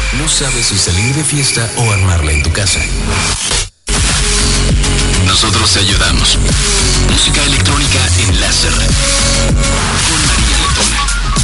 ¿No sabes si salir de fiesta o armarla en tu casa? Nosotros te ayudamos. Música electrónica en láser. Con María Letona.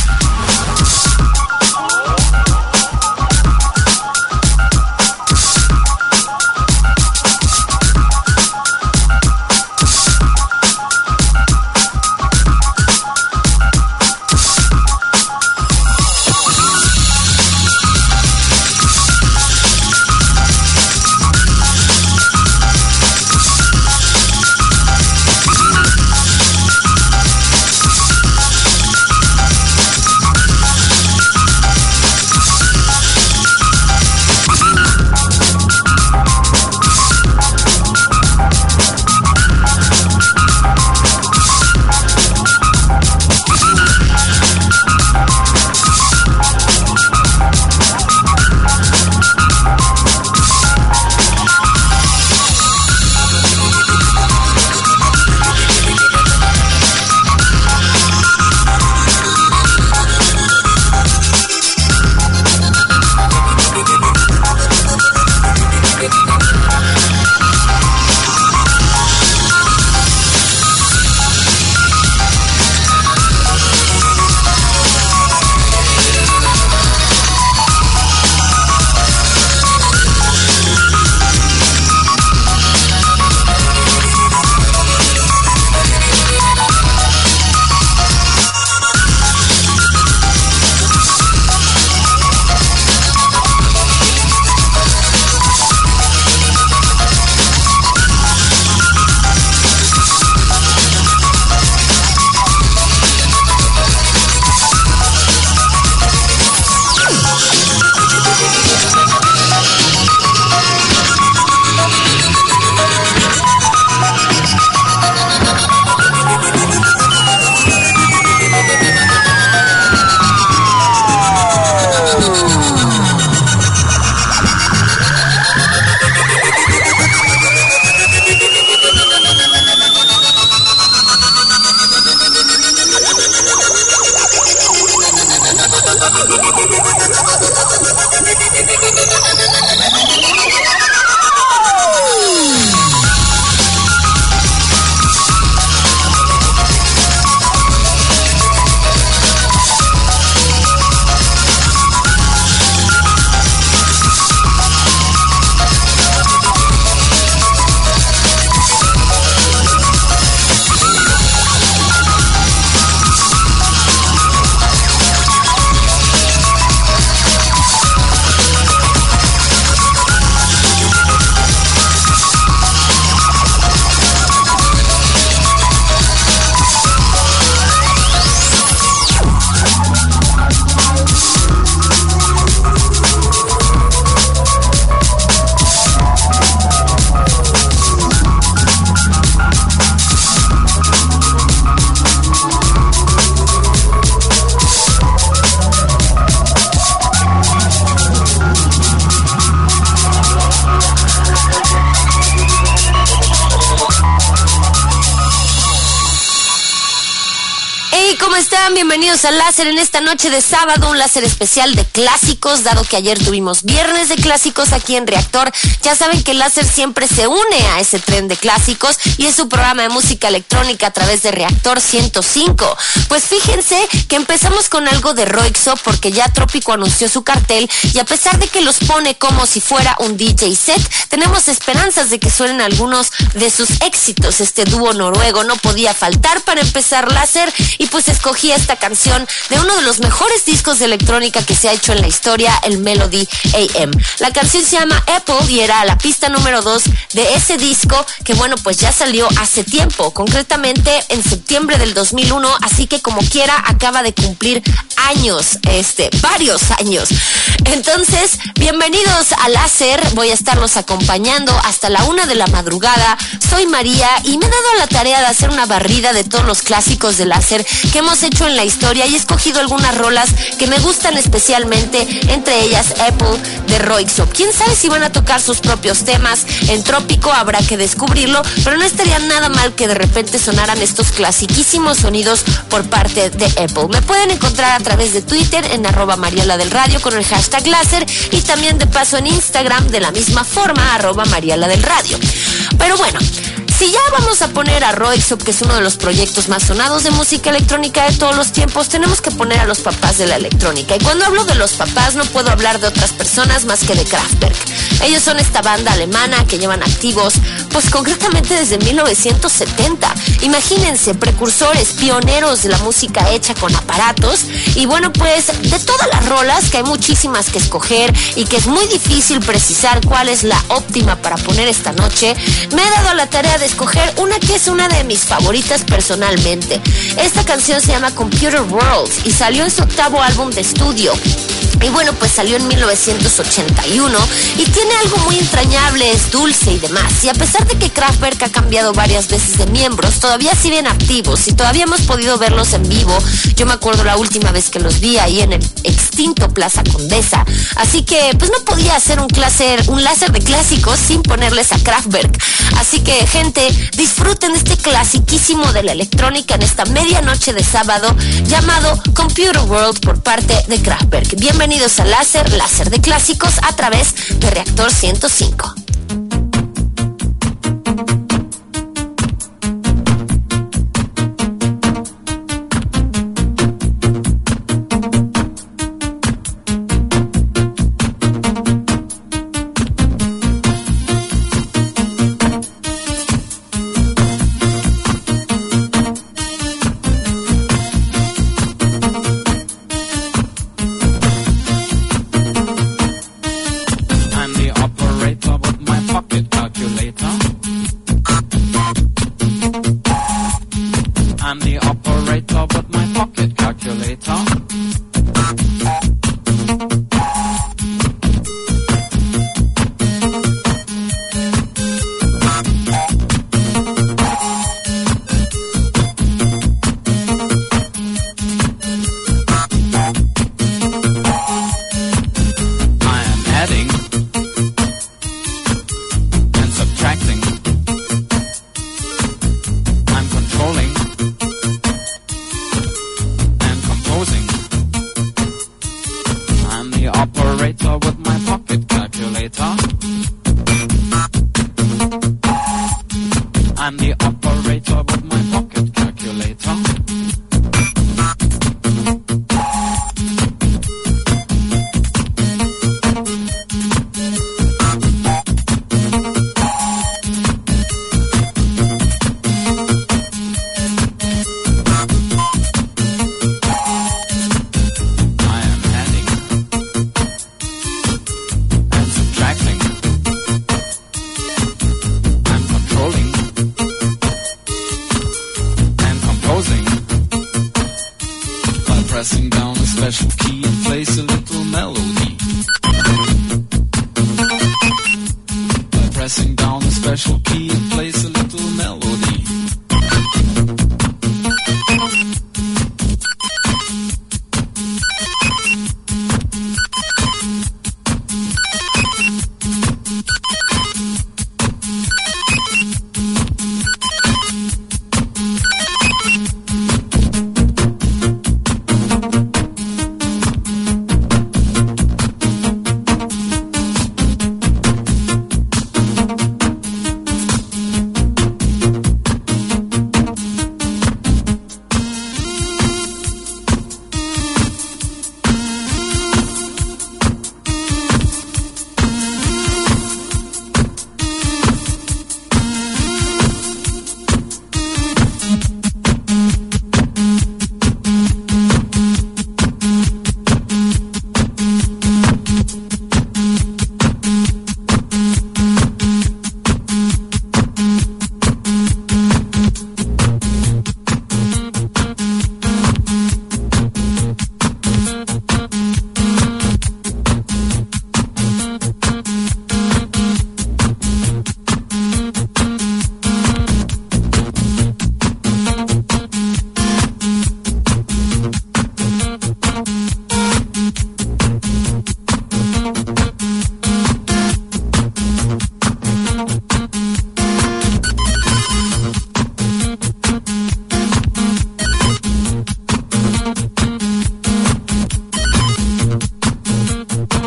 Bienvenidos al Láser en esta noche de sábado, un láser especial de clásicos, dado que ayer tuvimos viernes de clásicos aquí en Reactor. Ya saben que el Láser siempre se une a ese tren de clásicos y es su programa de música electrónica a través de Reactor 105. Pues fíjense que empezamos con algo de Roixop porque ya Trópico anunció su cartel y a pesar de que los pone como si fuera un DJ set, tenemos esperanzas de que suenen algunos de sus éxitos. Este dúo noruego no podía faltar para empezar Láser y pues escogí esta canción de uno de los mejores discos de electrónica que se ha hecho en la historia, el Melody AM. La canción se llama Apple y era la pista número 2 de ese disco que bueno, pues ya salió hace tiempo, concretamente en septiembre del 2001, así que como quiera acaba de cumplir años, varios años. Entonces, bienvenidos a Láser, voy a estarlos acompañando hasta la 1 de la madrugada. Soy María y me he dado la tarea de hacer una barrida de todos los clásicos de Láser que hemos hecho en la historia y he escogido algunas rolas que me gustan especialmente, entre ellas Apple de Roixop. Quién sabe si van a tocar sus propios temas en Trópico, habrá que descubrirlo, pero no estaría nada mal que de repente sonaran estos clasiquísimos sonidos por parte de Apple. Me pueden encontrar a través de Twitter en @Mariela del Radio con el hashtag hashtag láser y también de paso en Instagram de la misma forma, @Mariala del Radio. Pero bueno, si ya vamos a poner a Röyksopp, que es uno de los proyectos más sonados de música electrónica de todos los tiempos, tenemos que poner a los papás de la electrónica. Y cuando hablo de los papás, no puedo hablar de otras personas más que de Kraftwerk. Ellos son esta banda alemana que llevan activos, pues concretamente desde 1970. Imagínense, precursores, pioneros de la música hecha con aparatos. Y bueno, pues de todas las rolas, que hay muchísimas que escoger y que es muy difícil precisar cuál es la óptima para poner esta noche, me he dado la tarea de escoger una que es una de mis favoritas personalmente. Esta canción se llama Computer World y salió en su 8º álbum de estudio. Y bueno, pues salió en 1981 y tiene algo muy entrañable, es dulce y demás. Y a pesar de que Kraftwerk ha cambiado varias veces de miembros, todavía siguen activos y todavía hemos podido verlos en vivo. Yo me acuerdo la última vez que los vi ahí en el extinto Plaza Condesa. Así que pues no podía hacer un láser de clásicos sin ponerles a Kraftwerk. Así que, gente, disfruten de este clasiquísimo de la electrónica en esta medianoche de sábado llamado Computer World por parte de Kraftwerk. Bienvenidos a Láser de clásicos a través de Reactor 105.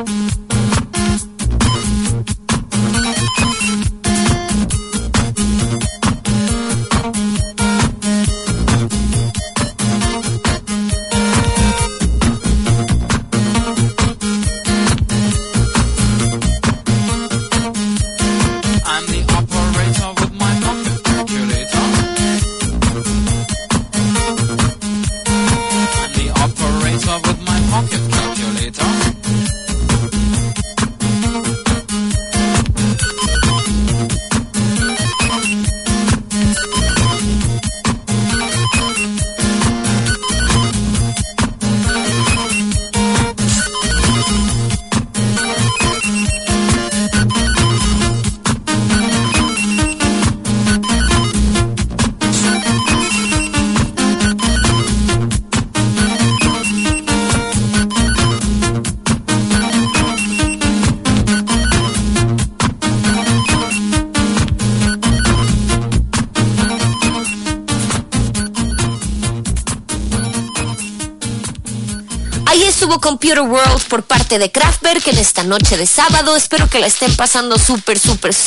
Estuvo Computer World por parte de Kraftwerk en esta noche de sábado. Espero que la estén pasando súper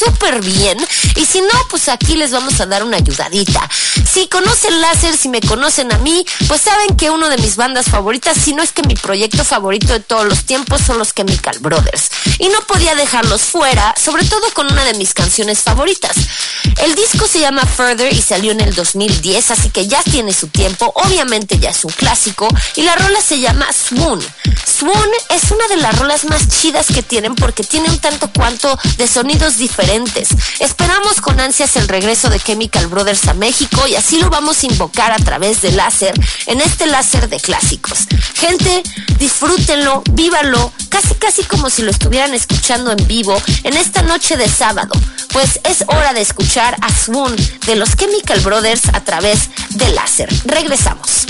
bien. Y si no, pues aquí les vamos a dar una ayudadita. Si conocen Láser, si me conocen a mí, pues saben que uno de mis bandas favoritas, si no es que mi proyecto favorito de todos los tiempos, son los Chemical Brothers. Y no podía dejarlos fuera, sobre todo con una de mis canciones favoritas. El disco se llama Further y salió en el 2010, así que ya tiene su tiempo. Obviamente ya es un clásico. Y la rola se llama Swoon. Swoon es una de las rolas más chidas que tienen porque tiene un tanto cuanto de sonidos diferentes. Esperamos con ansias el regreso de Chemical Brothers a México y así lo vamos a invocar a través de Láser en este Láser de clásicos. Gente, disfrútenlo, vívanlo, casi como si lo estuvieran escuchando en vivo en esta noche de sábado. Pues es hora de escuchar a Swoon de los Chemical Brothers a través de Láser. Regresamos.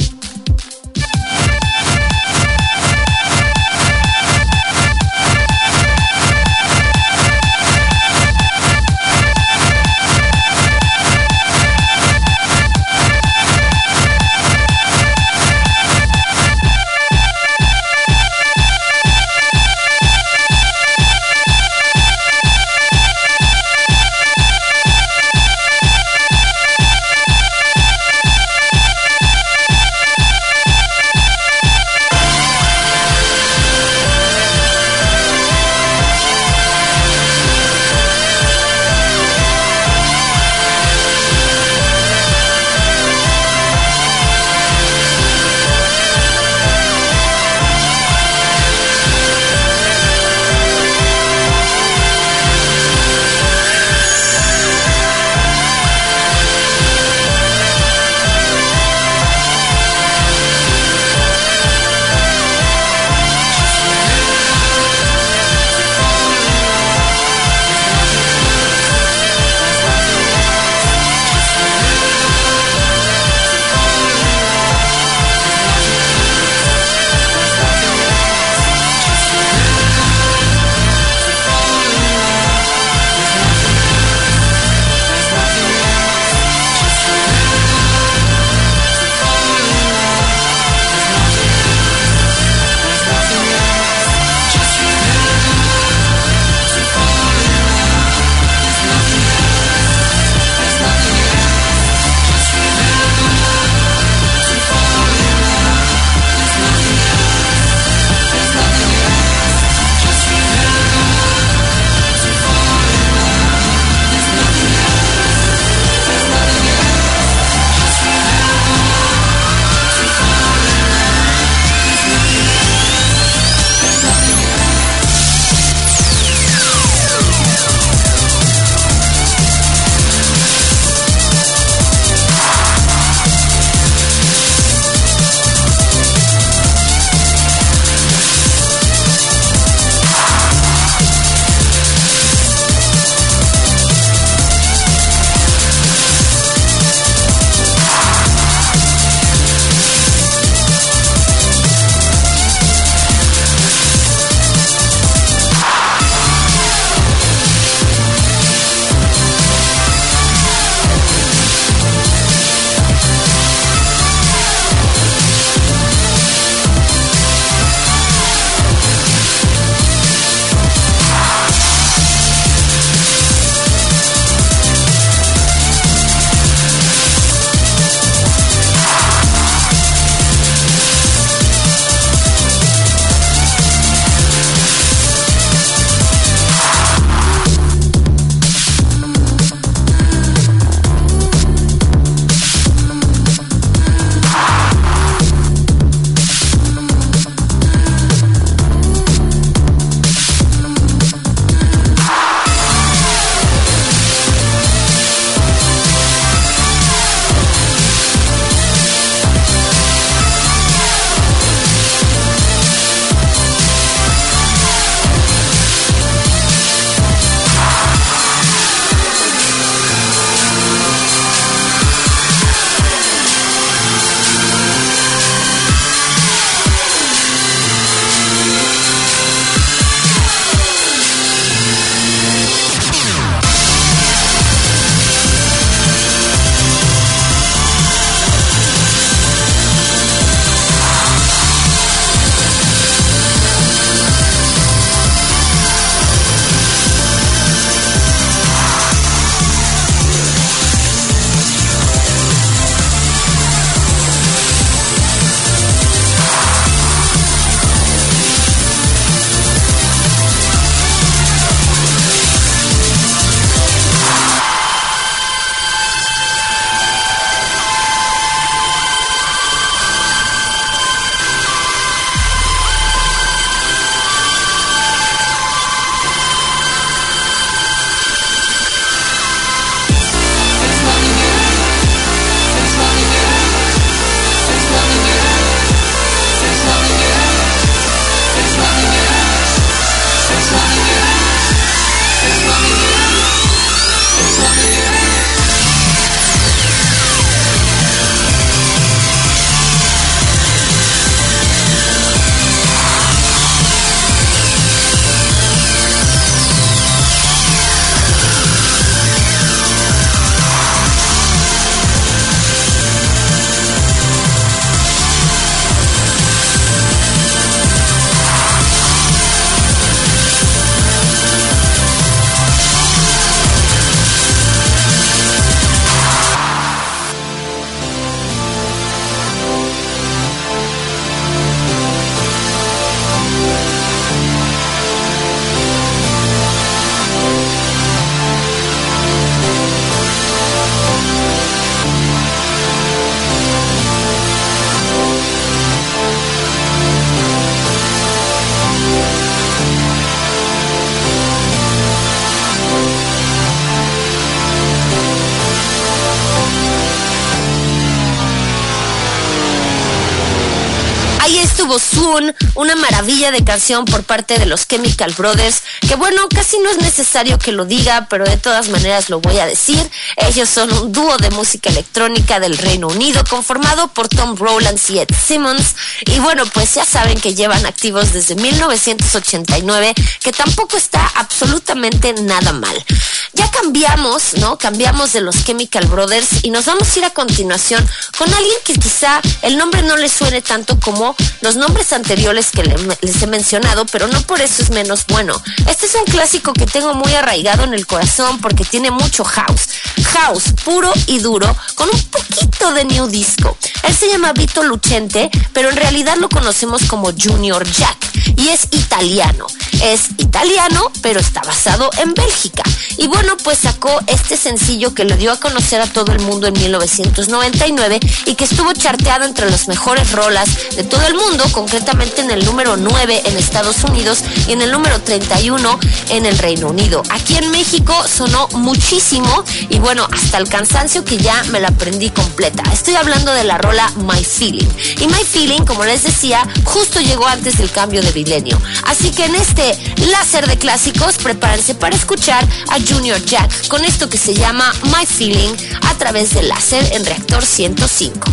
estuvo Soon, una maravilla de canción por parte de los Chemical Brothers, que bueno, casi no es necesario que lo diga, pero de todas maneras lo voy a decir. Ellos son un dúo de música electrónica del Reino Unido, conformado por Tom Rowlands y Ed Simmons, y bueno, pues ya saben que llevan activos desde 1989, que tampoco está absolutamente nada mal. Ya cambiamos, ¿no? Cambiamos de los Chemical Brothers y nos vamos a ir a continuación con alguien que quizá el nombre no les suene tanto como los nombres anteriores que les he mencionado, pero no por eso es menos bueno. Este es un clásico que tengo muy arraigado en el corazón porque tiene mucho house puro y duro, con un poquito de new disco. Él se llama Vito Lucente, pero en realidad lo conocemos como Junior Jack, y es italiano, pero está basado en Bélgica. Y bueno, pues sacó este sencillo que lo dio a conocer a todo el mundo en 1999 y que estuvo charteado entre las mejores rolas de todo el mundo, concretamente en el número 9 en Estados Unidos y en el número 31 en el Reino Unido. Aquí en México sonó muchísimo y bueno, hasta el cansancio que ya me la aprendí completa. Estoy hablando de la rola My Feeling. Y My Feeling, como les decía, justo llegó antes del cambio de milenio. Así que en este láser de clásicos, prepárense para escuchar a Junior Jack con esto que se llama My Feeling a través de láser en Reactor 105.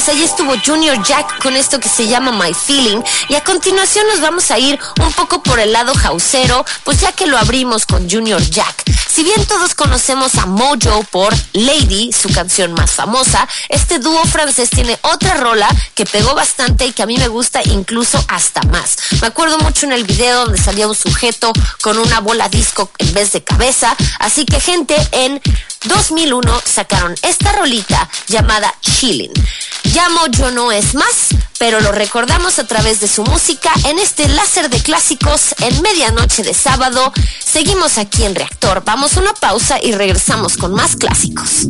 pues ahí estuvo Junior Jack con esto que se llama My Feeling. Y a continuación nos vamos a ir un poco por el lado houseero, pues ya que lo abrimos con Junior Jack. Si bien todos conocemos a Mojo por Lady, su canción más famosa, este dúo francés tiene otra rola que pegó bastante y que a mí me gusta incluso hasta más. Me acuerdo mucho en el video donde salía un sujeto con una bola disco en vez de cabeza. Así que, gente, en 2001 sacaron esta rolita llamada Chillin'. Ya Mojo no es más, pero lo recordamos a través de su música en este láser de clásicos en medianoche de sábado. Seguimos aquí en Reactor. Vamos a una pausa y regresamos con más clásicos.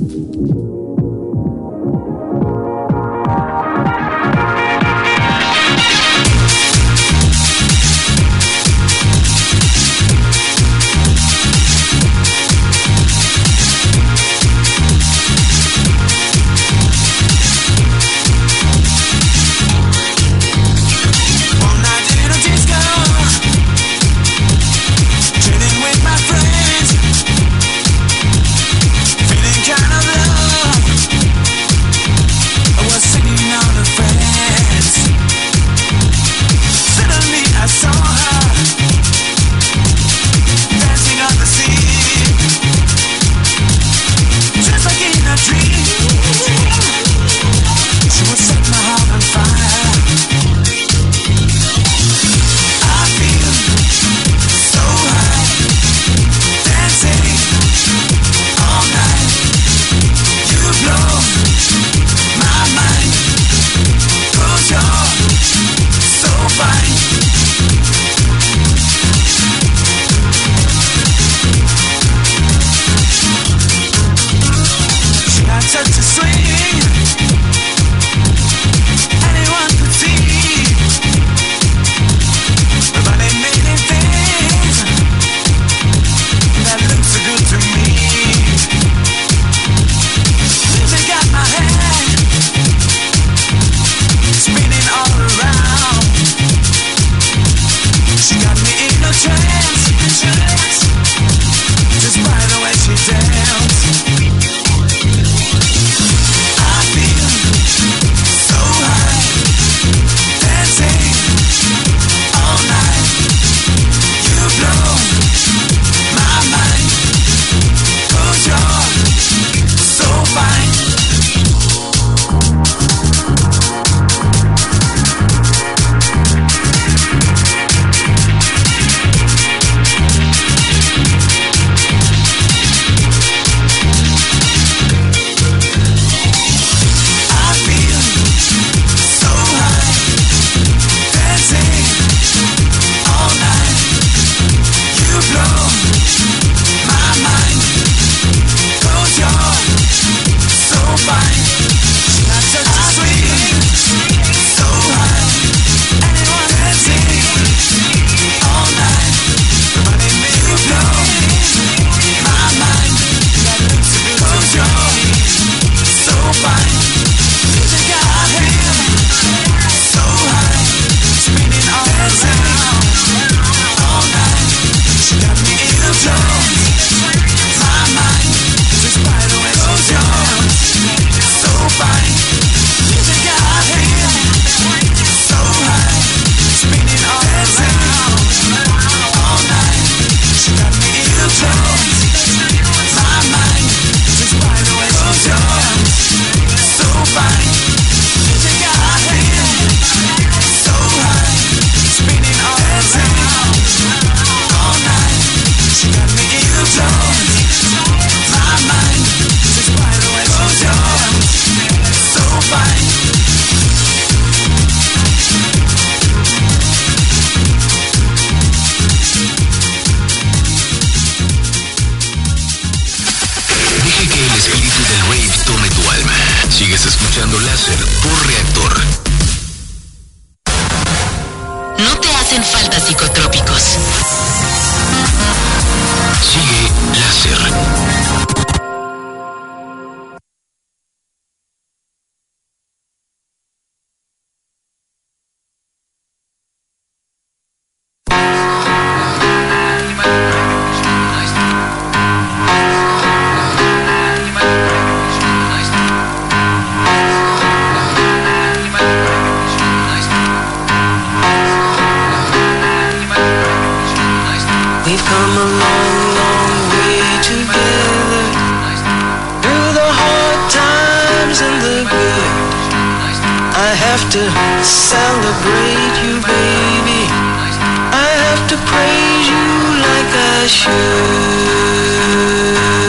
escuchando Láser por Reactor. No te hacen falta psicotrópicos. Sigue Láser. We've come a long, long way together, through the hard times and the good. I have to celebrate you, baby. I have to praise you like I should.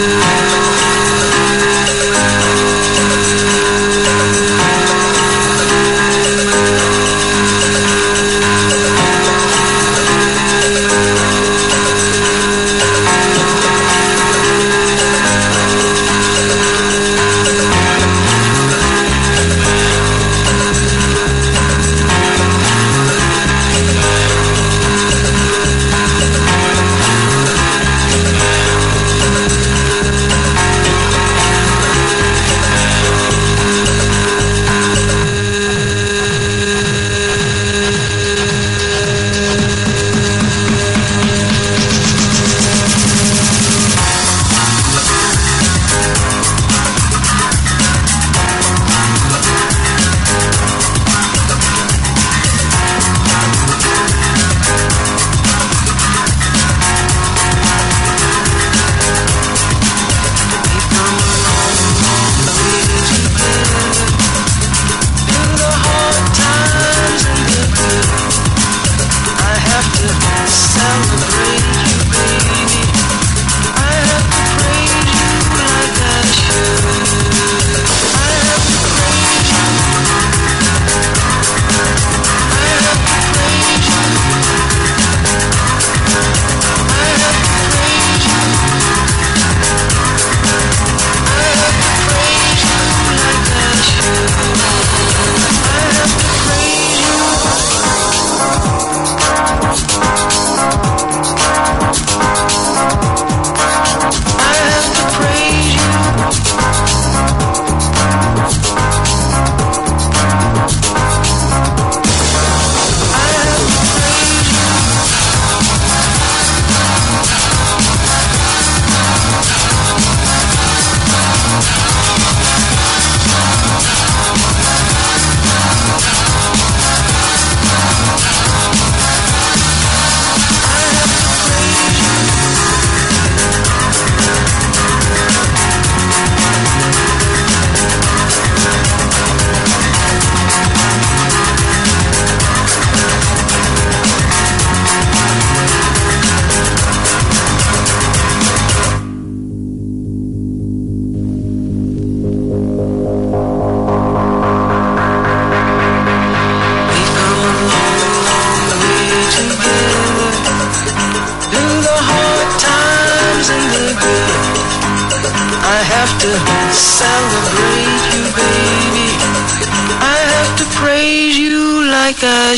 Like I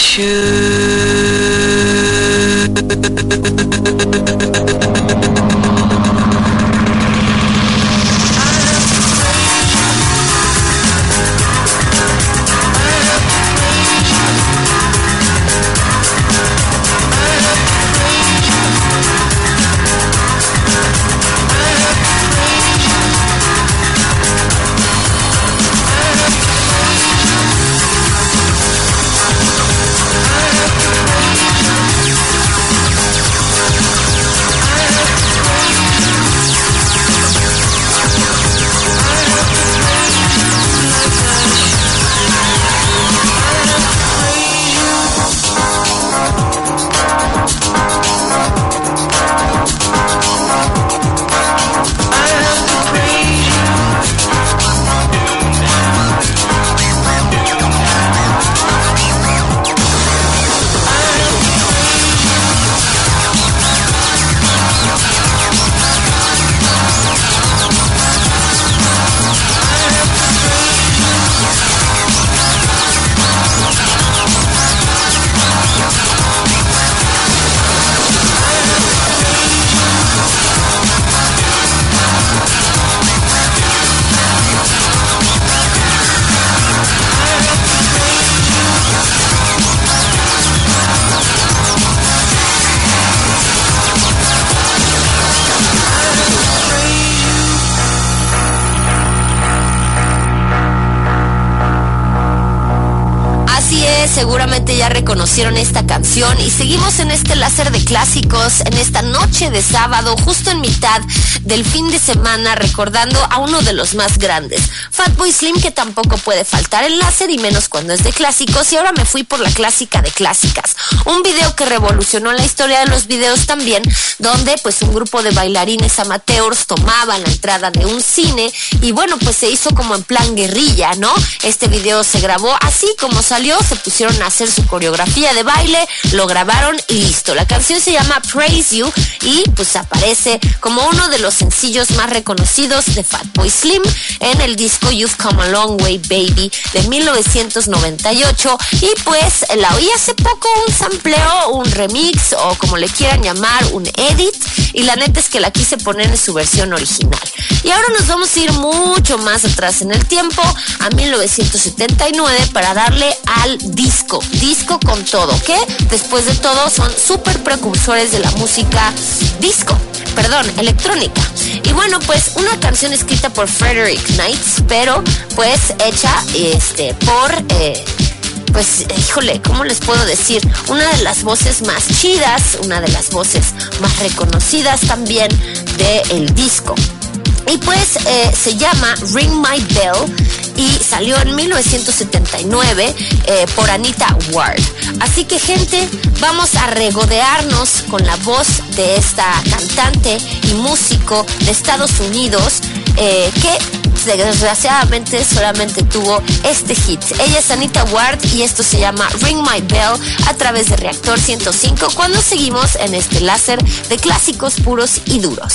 should. seguramente ya reconocieron esta canción y seguimos en este láser de clásicos, en esta noche de sábado, justo en mitad del fin de semana, recordando a uno de los más grandes, Fatboy Slim, que tampoco puede faltar el láser y menos cuando es de clásicos. Y ahora me fui por la clásica de clásicas, un video que revolucionó la historia de los videos también, donde pues un grupo de bailarines amateurs tomaban la entrada de un cine y bueno, pues se hizo como en plan guerrilla, ¿no? Este video se grabó así como salió, se pusieron a hacer su coreografía de baile, lo grabaron y listo. La canción se llama Praise You y pues aparece como uno de los sencillos más reconocidos de Fatboy Slim en el disco You've Come a Long Way Baby de 1998. Y pues la oí hace poco, un sampleo, un remix o como le quieran llamar, un edit, y la neta es que la quise poner en su versión original. Y ahora nos vamos a ir mucho más atrás en el tiempo, a 1979, para darle al disco con todo, que después de todo son súper precursores de la música electrónica. Y bueno, pues una canción escrita por Frederick Knights, pero pues hecha por pues, híjole, ¿cómo les puedo decir? Una de las voces más chidas, una de las voces más reconocidas también del disco. Y pues se llama Ring My Bell y salió en 1979 por Anita Ward. Así que, gente, vamos a regodearnos con la voz de esta cantante y músico de Estados Unidos que desgraciadamente solamente tuvo este hit. Ella es Anita Ward y esto se llama Ring My Bell a través de Reactor 105, cuando seguimos en este láser de clásicos puros y duros.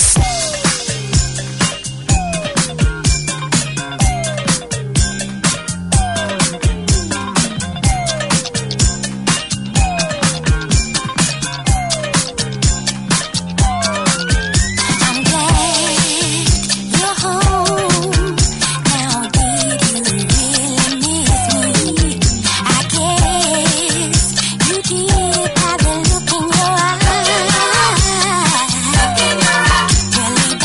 Really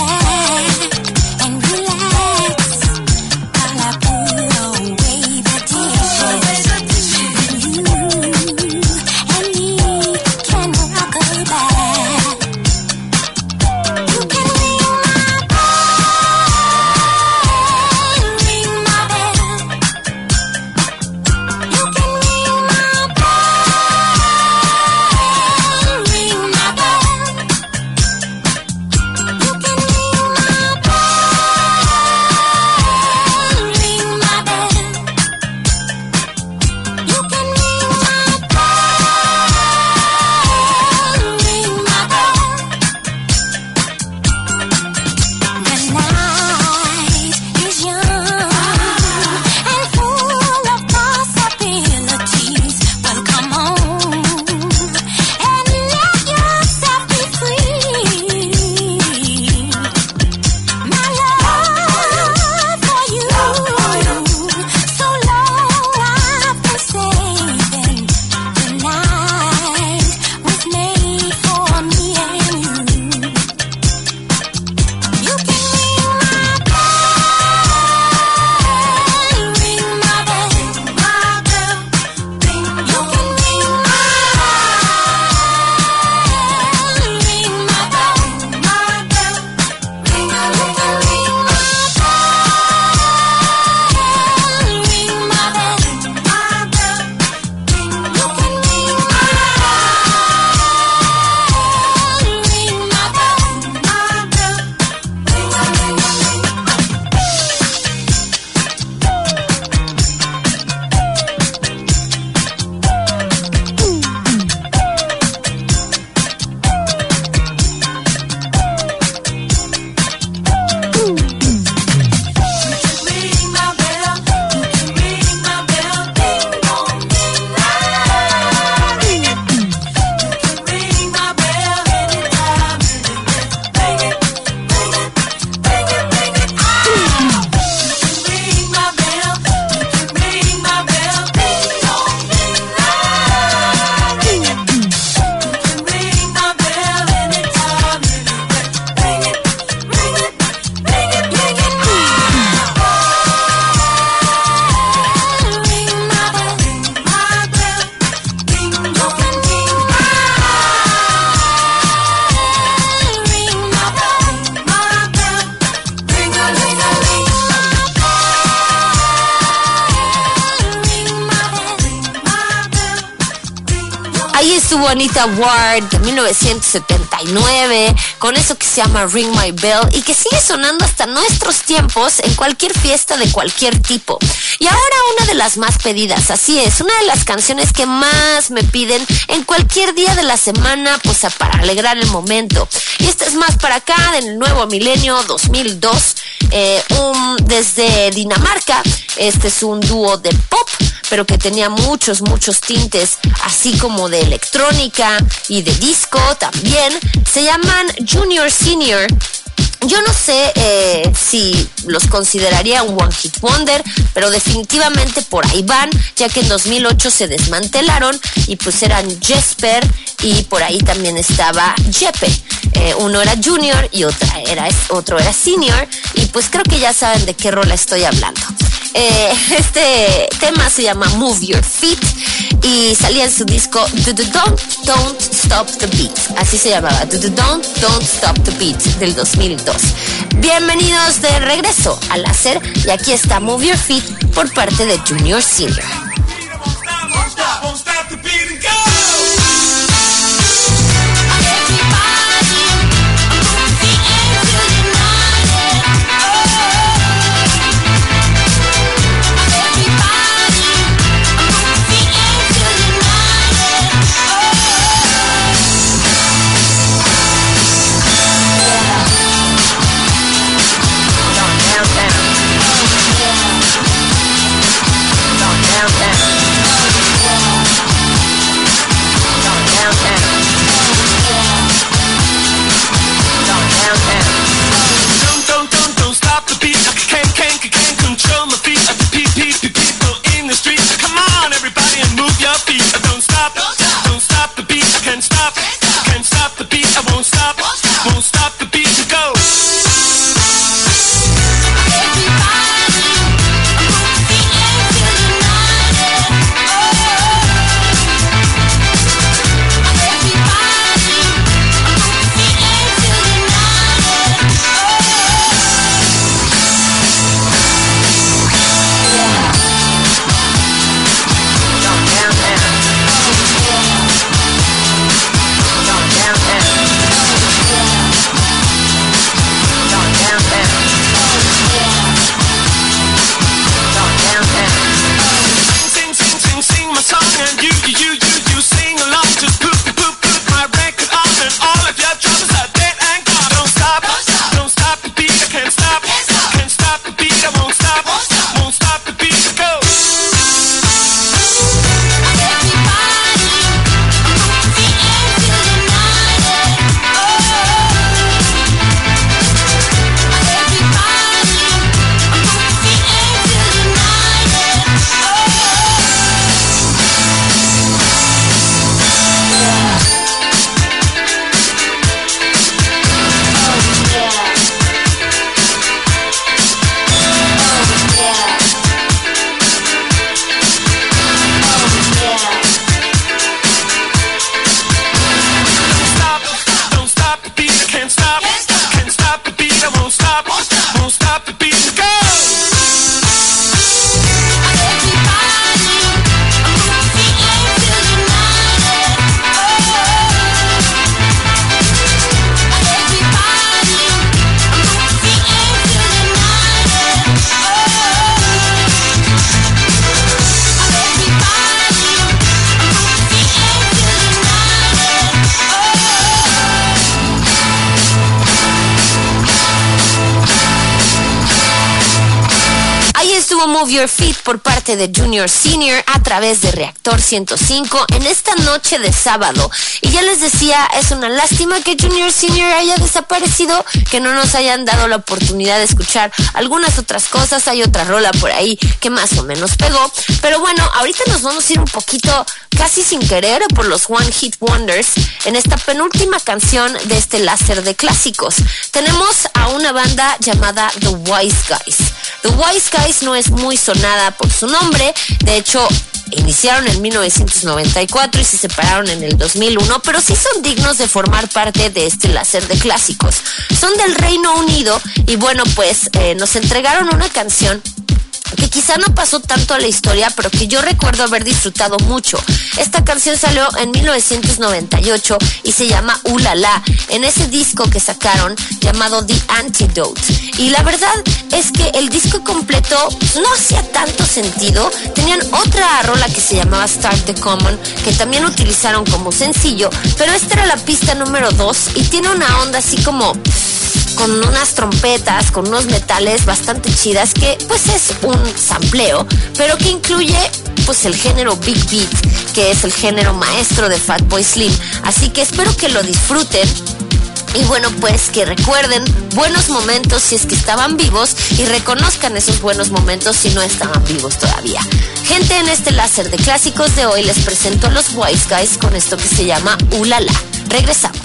Ahí estuvo Anita Ward de 1979 con eso que se llama Ring My Bell y que sigue sonando hasta nuestros tiempos en cualquier fiesta de cualquier tipo. Y ahora una de las más pedidas, así es, una de las canciones que más me piden en cualquier día de la semana, pues para alegrar el momento. Y esta es más para acá, del nuevo milenio 2002, desde Dinamarca. Este es un dúo de pop, pero que tenía muchos tintes, así como de electrónica y de disco también. Se llaman Junior Senior. Yo no sé si los consideraría un One Hit Wonder, pero definitivamente por ahí van, ya que en 2008 se desmantelaron y pues eran Jesper y por ahí también estaba Jeppe. Uno era Junior y otro era Senior, y pues creo que ya saben de qué rola estoy hablando. Este tema se llama Move Your Feet y salía en su disco Don't Stop the Beat, así se llamaba, Don't Stop the Beat, del 2002. Bienvenidos de regreso a Láser, y aquí está Move Your Feet por parte de Junior Senior. Move Your Feet por parte de Junior Senior a través de Reactor 105 en esta noche de sábado. Y ya les decía, es una lástima que Junior Senior haya desaparecido, que no nos hayan dado la oportunidad de escuchar algunas otras cosas. Hay otra rola por ahí que más o menos pegó, pero bueno, ahorita nos vamos a ir un poquito casi sin querer por los One Hit Wonders en esta penúltima canción de este láser de clásicos. Tenemos a una banda llamada The Wise Guys. The Wise Guys no es muy sonada por su nombre, de hecho iniciaron en 1994 y se separaron en el 2001, pero sí son dignos de formar parte de este láser de clásicos. Son del Reino Unido y bueno, pues nos entregaron una canción que quizá no pasó tanto a la historia, pero que yo recuerdo haber disfrutado mucho. Esta canción salió en 1998 y se llama Ooh La La, en ese disco que sacaron llamado The Antidote. Y la verdad es que el disco completo no hacía tanto sentido. Tenían otra rola que se llamaba Start the Common, que también utilizaron como sencillo, pero esta era la pista número 2 y tiene una onda así como con unas trompetas, con unos metales bastante chidas, que pues es un sampleo, pero que incluye pues el género Big Beat, que es el género maestro de Fatboy Slim. Así que espero que lo disfruten. Y bueno, pues que recuerden buenos momentos si es que estaban vivos y reconozcan esos buenos momentos si no estaban vivos todavía. Gente, en este láser de clásicos de hoy les presento a los Wise Guys con esto que se llama Ooh La La. Regresamos.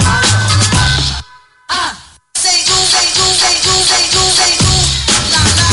Say, ooh, say, ooh, say, ooh, say, ooh, say, ooh, la, la.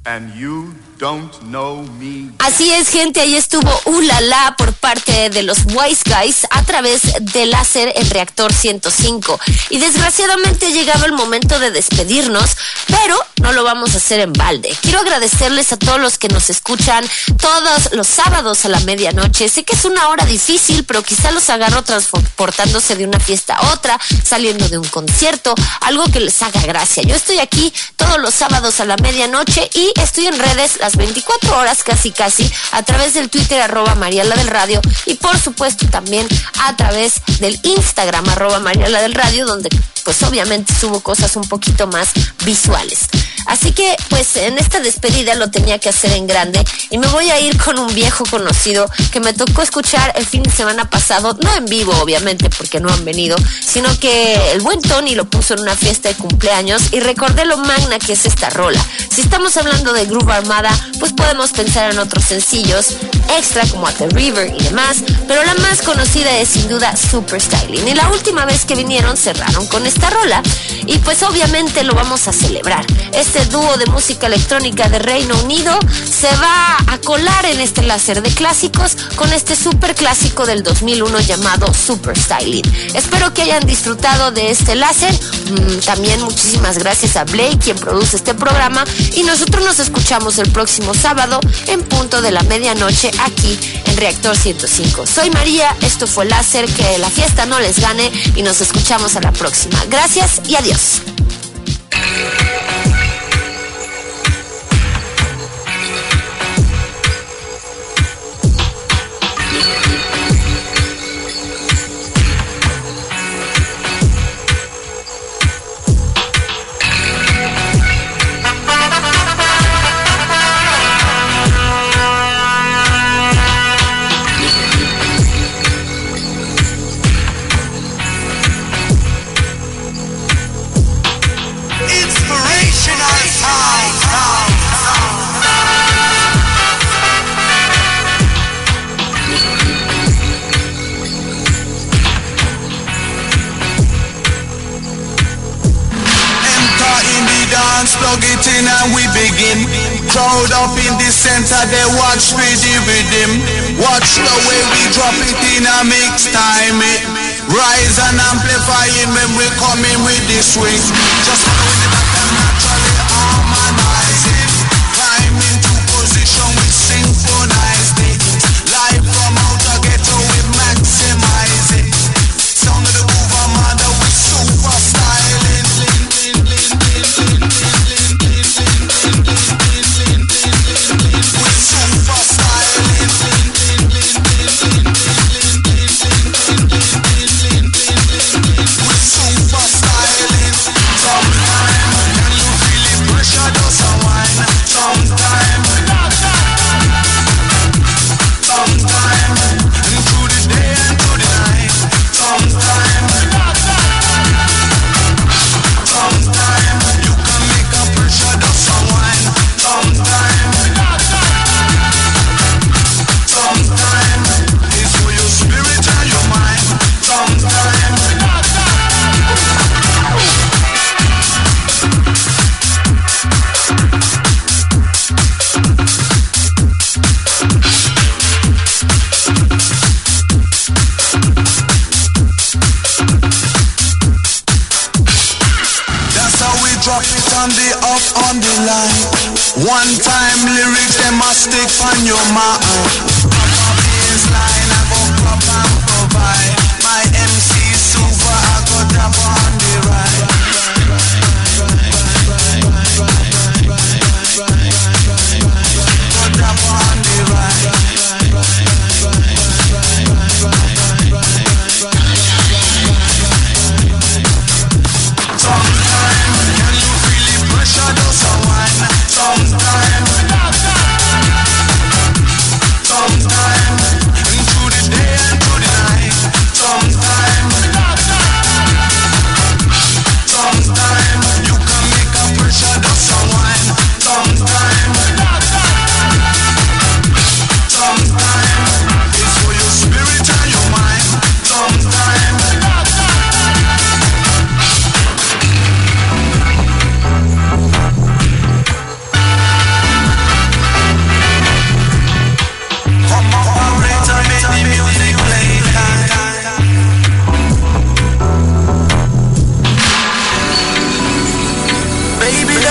And you don't know me. Así es, gente, ahí estuvo Ulala por parte de los Wise Guys a través de Láser en Reactor 105. Y desgraciadamente ha llegado el momento de despedirnos, pero no lo vamos a hacer en balde. Quiero agradecerles a todos los que nos escuchan todos los sábados a la medianoche. Sé que es una hora difícil, pero quizá los agarro transportándose de una fiesta a otra, saliendo de un concierto, algo que les haga gracia. Yo estoy aquí todos los sábados a la medianoche y estoy en redes las 24 horas casi a través del Twitter @MarielaDelRadio y por supuesto también a través del Instagram @MarielaDelRadio, donde pues obviamente subo cosas un poquito más visuales. Así que pues en esta despedida lo tenía que hacer en grande y me voy a ir con un viejo conocido que me tocó escuchar el fin de semana pasado, no en vivo obviamente porque no han venido, sino que el buen Tony lo puso en una fiesta de cumpleaños y recordé lo magna que es esta rola. Si estamos hablando de Groove Armada, pues podemos pensar en otros sencillos extra como At the River y demás, pero la más conocida es sin duda Super Styling. Y la última vez que vinieron cerraron con esta rola y pues obviamente lo vamos a celebrar. Este dúo de música electrónica de Reino Unido se va a colar en este láser de clásicos con este super clásico del 2001 llamado Super Styling. Espero que hayan disfrutado de este láser. También muchísimas gracias a Blake, quien produce este programa, y nosotros nos escuchamos el próximo sábado en punto de la medianoche aquí en Reactor 105. Soy María, esto fue Láser, que la fiesta no les gane y nos escuchamos a la próxima. Gracias y adiós. Plug it in and we begin. Crowd up in the center, they watch with the rhythm. Watch the way we drop it in a mix time. Rise and amplifying when we come in with the swing. Just following the back and naturally harmonizing. Climb into position, we synchronize it. Live from outer ghetto, we maximize it. Sound of the Groove Armada, we super styling. One time lyrics, they must stick on your mind. Upper baseline, I go club and provide. My MC super, I go tap on the ride. Go tap on the ride. Sometime, can you feel the pressure does a wine? Sometimes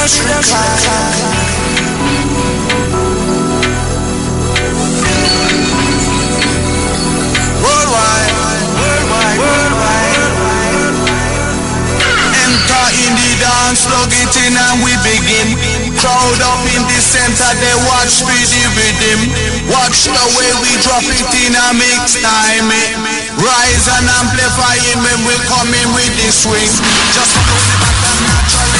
just recline. Worldwide, worldwide, worldwide. Enter in the dance, plug it in and we begin. Crowd up in the center, they watch for the rhythm. Watch the way we drop it in a mix time. Rise and amplify it when we come in with the swing. Just follow the back and naturally.